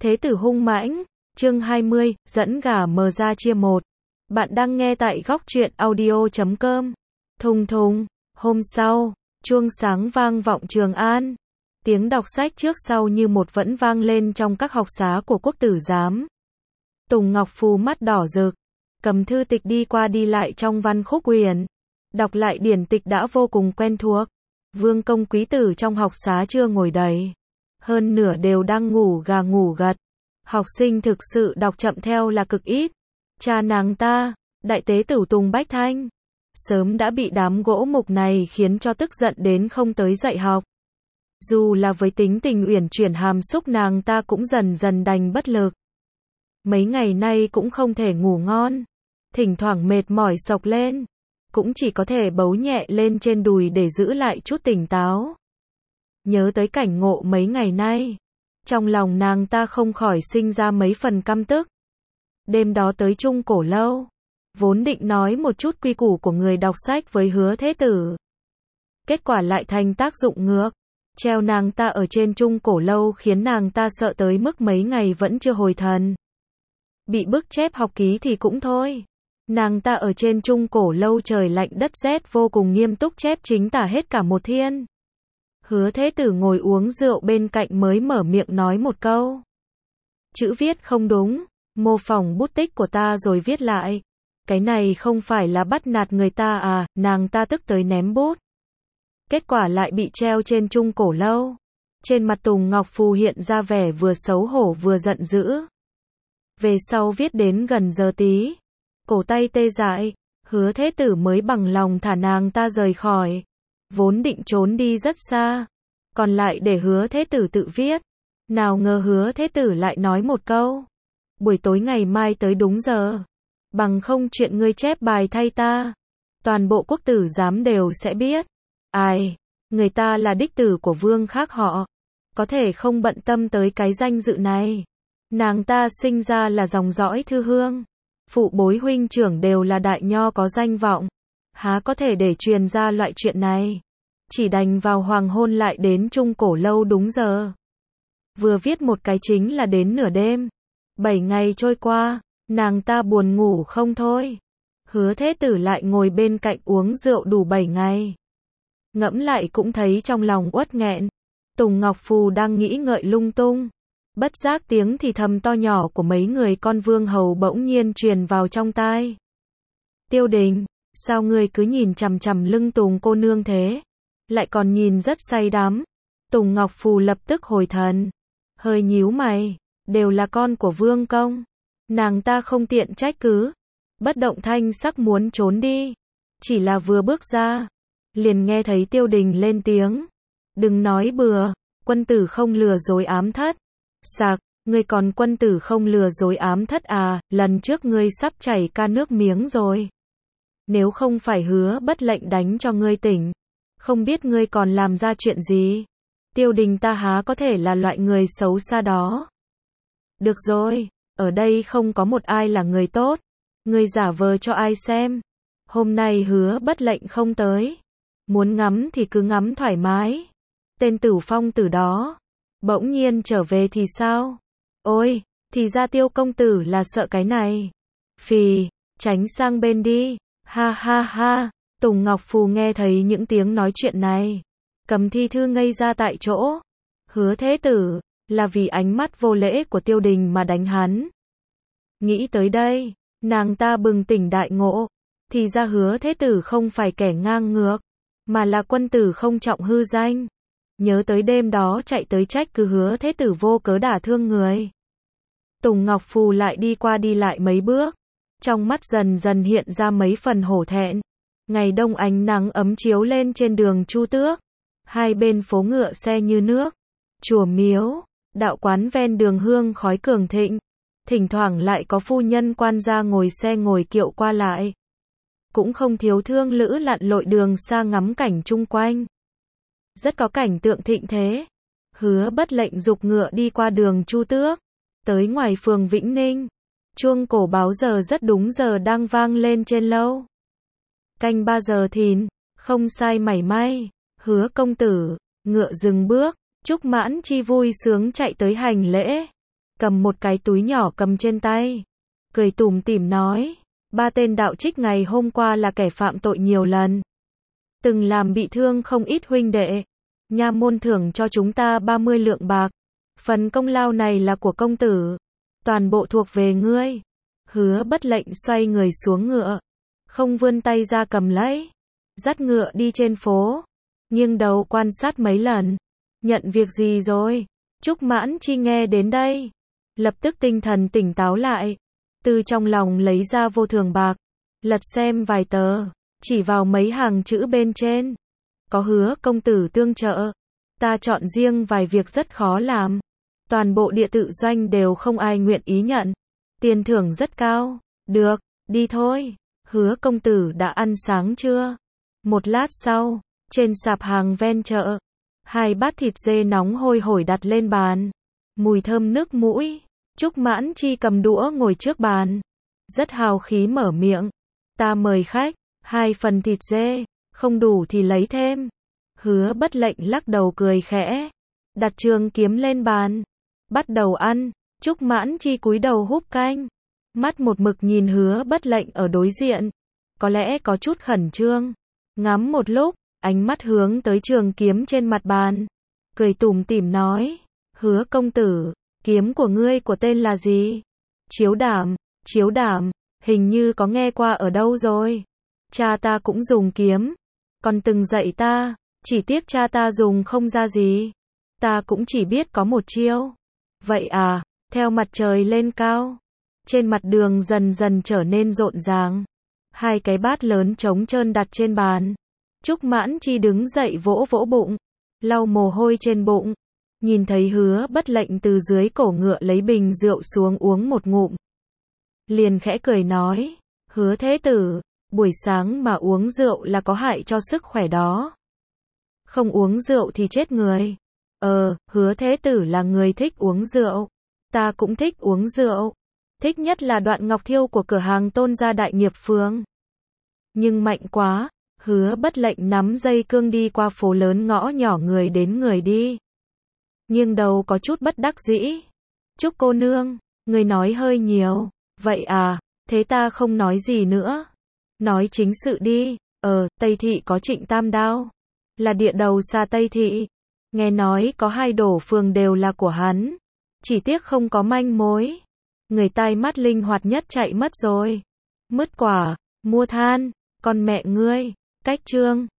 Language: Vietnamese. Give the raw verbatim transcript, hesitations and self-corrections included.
Thế tử hung mãnh, chương hai mươi, dẫn gà mờ ra chia một. Bạn đang nghe tại góc truyện audio chấm com. Thùng thùng, hôm sau, chuông sáng vang vọng Trường An. Tiếng đọc sách trước sau như một vẫn vang lên trong các học xá của quốc tử giám. Tùng Ngọc Phù mắt đỏ rực, cầm thư tịch đi qua đi lại trong văn khúc uyển. Đọc lại điển tịch đã vô cùng quen thuộc. Vương công quý tử trong học xá chưa ngồi đầy. Hơn nửa đều đang ngủ gà ngủ gật. Học sinh thực sự đọc chậm theo là cực ít. Cha nàng ta, đại tế tử Tùng Bách Thanh, sớm đã bị đám gỗ mục này khiến cho tức giận đến không tới dạy học. Dù là với tính tình uyển chuyển hàm xúc, nàng ta cũng dần dần đành bất lực. Mấy ngày nay cũng không thể ngủ ngon. Thỉnh thoảng mệt mỏi xộc lên, cũng chỉ có thể bấu nhẹ lên trên đùi để giữ lại chút tỉnh táo. Nhớ tới cảnh ngộ mấy ngày nay, trong lòng nàng ta không khỏi sinh ra mấy phần căm tức. Đêm đó tới Trung Cổ Lâu, vốn định nói một chút quy củ của người đọc sách với Hứa Thế Tử. Kết quả lại thành tác dụng ngược, treo nàng ta ở trên Trung Cổ Lâu khiến nàng ta sợ tới mức mấy ngày vẫn chưa hồi thần. Bị bức chép học ký thì cũng thôi. Nàng ta ở trên Trung Cổ Lâu trời lạnh đất rét vô cùng nghiêm túc chép chính tả hết cả một thiên. Hứa Thế Tử ngồi uống rượu bên cạnh mới mở miệng nói một câu. Chữ viết không đúng, mô phỏng bút tích của ta rồi viết lại. Cái này không phải là bắt nạt người ta à, nàng ta tức tới ném bút. Kết quả lại bị treo trên Trung Cổ Lâu. Trên mặt Tùng Ngọc Phù hiện ra vẻ vừa xấu hổ vừa giận dữ. Về sau viết đến gần giờ tí, cổ tay tê dại, Hứa Thế Tử mới bằng lòng thả nàng ta rời khỏi. Vốn định trốn đi rất xa, còn lại để Hứa Thế Tử tự viết. Nào ngờ Hứa Thế Tử lại nói một câu. Buổi tối ngày mai tới đúng giờ. Bằng không chuyện ngươi chép bài thay ta, toàn bộ quốc tử giám đều sẽ biết. Ai, người ta là đích tử của vương khác họ, có thể không bận tâm tới cái danh dự này. Nàng ta sinh ra là dòng dõi thư hương. Phụ bối huynh trưởng đều là đại nho có danh vọng. Há có thể để truyền ra loại chuyện này. Chỉ đành vào hoàng hôn lại đến Trung Cổ Lâu đúng giờ. Vừa viết một cái chính là đến nửa đêm. Bảy ngày trôi qua, nàng ta buồn ngủ không thôi. Hứa Thế Tử lại ngồi bên cạnh uống rượu đủ bảy ngày. Ngẫm lại cũng thấy trong lòng uất nghẹn. Tùng Ngọc Phù đang nghĩ ngợi lung tung. Bất giác tiếng thì thầm to nhỏ của mấy người con vương hầu bỗng nhiên truyền vào trong tai. Tiêu Đình, sao ngươi cứ nhìn chằm chằm lưng Tùng cô nương thế? Lại còn nhìn rất say đắm. Tùng Ngọc Phù lập tức hồi thần. Hơi nhíu mày, đều là con của vương công. Nàng ta không tiện trách cứ. Bất động thanh sắc muốn trốn đi. Chỉ là vừa bước ra, liền nghe thấy Tiêu Đình lên tiếng. Đừng nói bừa, quân tử không lừa dối ám thất. Sạc, ngươi còn quân tử không lừa dối ám thất à, lần trước ngươi sắp chảy ca nước miếng rồi. Nếu không phải Hứa Bất lệnh đánh cho ngươi tỉnh, không biết ngươi còn làm ra chuyện gì. Tiêu Đình ta há có thể là loại người xấu xa đó. Được rồi, ở đây không có một ai là người tốt. Ngươi giả vờ cho ai xem. Hôm nay Hứa Bất lệnh không tới. Muốn ngắm thì cứ ngắm thoải mái. Tên Tử Phong Tử đó bỗng nhiên trở về thì sao? Ôi, thì ra Tiêu công tử là sợ cái này. Phì, tránh sang bên đi. Ha ha ha. Tùng Ngọc Phù nghe thấy những tiếng nói chuyện này, cầm thi thư ngây ra tại chỗ. Hứa Thế Tử là vì ánh mắt vô lễ của Tiêu Đình mà đánh hắn. Nghĩ tới đây, nàng ta bừng tỉnh đại ngộ. Thì ra Hứa Thế Tử không phải kẻ ngang ngược, mà là quân tử không trọng hư danh. Nhớ tới đêm đó chạy tới trách cứ Hứa Thế Tử vô cớ đả thương người. Tùng Ngọc Phù lại đi qua đi lại mấy bước, trong mắt dần dần hiện ra mấy phần hổ thẹn. Ngày đông ánh nắng ấm chiếu lên trên đường Chu Tước. Hai bên phố ngựa xe như nước. Chùa miếu, đạo quán ven đường hương khói cường thịnh. Thỉnh thoảng lại có phu nhân quan gia ngồi xe ngồi kiệu qua lại. Cũng không thiếu thương lữ lặn lội đường xa ngắm cảnh chung quanh. Rất có cảnh tượng thịnh thế. Hứa Bất lệnh giục ngựa đi qua đường Chu Tước, tới ngoài phường Vĩnh Ninh. Chuông cổ báo giờ rất đúng giờ đang vang lên trên lâu. Canh ba giờ thìn, không sai mảy may. Hứa công tử, ngựa dừng bước, Trúc Mãn Chi vui sướng chạy tới hành lễ. cầm một cái túi nhỏ cầm trên tay, cười tủm tỉm nói, ba tên đạo trích ngày hôm qua là kẻ phạm tội nhiều lần, từng làm bị thương không ít huynh đệ, nha môn thưởng cho chúng ta ba mươi lượng bạc, phần công lao này là của công tử, toàn bộ thuộc về ngươi. Hứa Bất Lệnh xoay người xuống ngựa, không vươn tay ra cầm lấy, dắt ngựa đi trên phố, nghiêng đầu quan sát mấy lần, nhận việc gì rồi? Trúc Mãn Chi nghe đến đây, lập tức tinh thần tỉnh táo lại, từ trong lòng lấy ra vô thường bạc, lật xem vài tờ, chỉ vào mấy hàng chữ bên trên, có Hứa công tử tương trợ, ta chọn riêng vài việc rất khó làm, toàn bộ địa tự doanh đều không ai nguyện ý nhận, tiền thưởng rất cao, được, đi thôi. Hứa công tử đã ăn sáng chưa? Một lát sau, trên sạp hàng ven chợ, hai bát thịt dê nóng hôi hổi đặt lên bàn, mùi thơm nước mũi. Trúc Mãn Chi cầm đũa ngồi trước bàn, rất hào khí mở miệng, ta mời khách, hai phần thịt dê, không đủ thì lấy thêm. Hứa Bất Lệnh lắc đầu cười khẽ, đặt trường kiếm lên bàn, bắt đầu ăn. Trúc Mãn Chi cúi đầu húp canh, mắt một mực nhìn Hứa Bất Lệnh ở đối diện, có lẽ có chút khẩn trương, ngắm một lúc, ánh mắt hướng tới trường kiếm trên mặt bàn, cười tủm tỉm nói, Hứa công tử, kiếm của ngươi của tên là gì? Chiếu Đảm. Chiếu Đảm, hình như có nghe qua ở đâu rồi, cha ta cũng dùng kiếm, còn từng dạy ta, chỉ tiếc cha ta dùng không ra gì, ta cũng chỉ biết có một chiêu. Vậy à? Theo mặt trời lên cao, trên mặt đường dần dần trở nên rộn ràng, hai cái bát lớn trống trơn đặt trên bàn. Trúc Mãn Chi đứng dậy vỗ vỗ bụng, lau mồ hôi trên bụng, nhìn thấy Hứa Bất Lệnh từ dưới cổ ngựa lấy bình rượu xuống uống một ngụm, liền khẽ cười nói, Hứa thế tử, buổi sáng mà uống rượu là có hại cho sức khỏe đó, không uống rượu thì chết người. Ờ, Hứa thế tử là người thích uống rượu, ta cũng thích uống rượu, thích nhất là đoạn ngọc thiêu của cửa hàng Tôn gia Đại Nghiệp Phương. Nhưng mạnh quá. Hứa Bất Lệnh nắm dây cương đi qua phố lớn ngõ nhỏ, người đến người đi, nghiêng đầu có chút bất đắc dĩ. Trúc cô nương, người nói hơi nhiều. Vậy à, thế ta không nói gì nữa, nói chính sự đi. Ờ, Tây Thị có Trịnh Tam Đao, là địa đầu xa Tây Thị, nghe nói có hai đổ phường đều là của hắn, chỉ tiếc không có manh mối, người tai mắt linh hoạt nhất chạy mất rồi. Mứt quả, mua than, con mẹ ngươi. Cách chương